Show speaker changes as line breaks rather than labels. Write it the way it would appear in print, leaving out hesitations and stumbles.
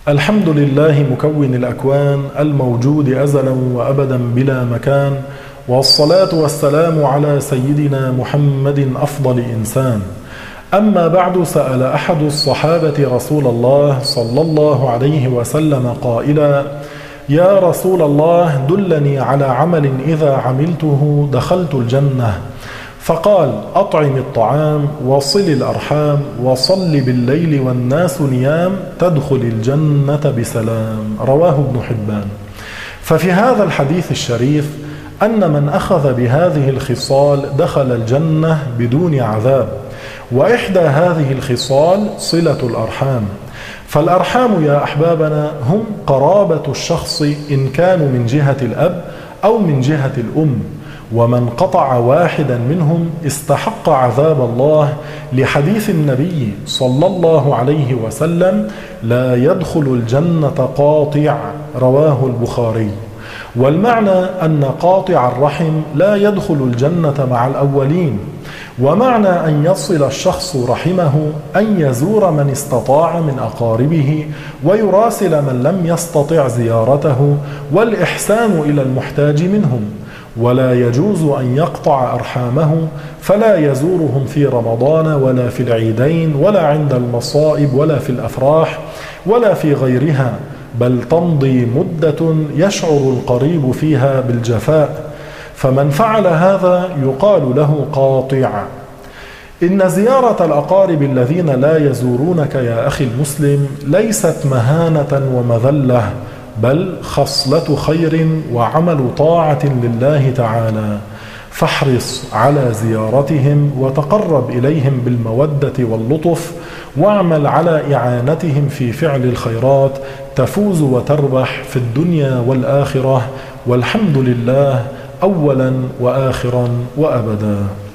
الحمد لله مكون الأكوان الموجود أزلا وأبدا بلا مكان، والصلاة والسلام على سيدنا محمد أفضل إنسان. أما بعد، سأل أحد الصحابة رسول الله صلى الله عليه وسلم قائلا: يا رسول الله، دلني على عمل إذا عملته دخلت الجنة. فقال: أطعم الطعام، وصل الأرحام، وصل بالليل والناس نيام، تدخل الجنة بسلام. رواه ابن حبان. ففي هذا الحديث الشريف أن من أخذ بهذه الخصال دخل الجنة بدون عذاب، وإحدى هذه الخصال صلة الأرحام. فالأرحام يا أحبابنا هم قرابة الشخص إن كانوا من جهة الأب أو من جهة الأم، ومن قطع واحدا منهم استحق عذاب الله، لحديث النبي صلى الله عليه وسلم: لا يدخل الجنة قاطع. رواه البخاري. والمعنى أن قاطع الرحم لا يدخل الجنة مع الأولين. ومعنى أن يصل الشخص رحمه أن يزور من استطاع من أقاربه، ويراسل من لم يستطع زيارته، والإحسان إلى المحتاج منهم. ولا يجوز أن يقطع أرحامه، فلا يزورهم في رمضان ولا في العيدين ولا عند المصائب ولا في الأفراح ولا في غيرها، بل تمضي مدة يشعر القريب فيها بالجفاء، فمن فعل هذا يقال له قاطع. إن زيارة الأقارب الذين لا يزورونك يا أخي المسلم ليست مهانة ومذلة، بل خصلة خير وعمل طاعة لله تعالى، فاحرص على زيارتهم وتقرب إليهم بالمودة واللطف، واعمل على إعانتهم في فعل الخيرات، تفوز وتربح في الدنيا والآخرة، والحمد لله أولا وآخرا وأبدا.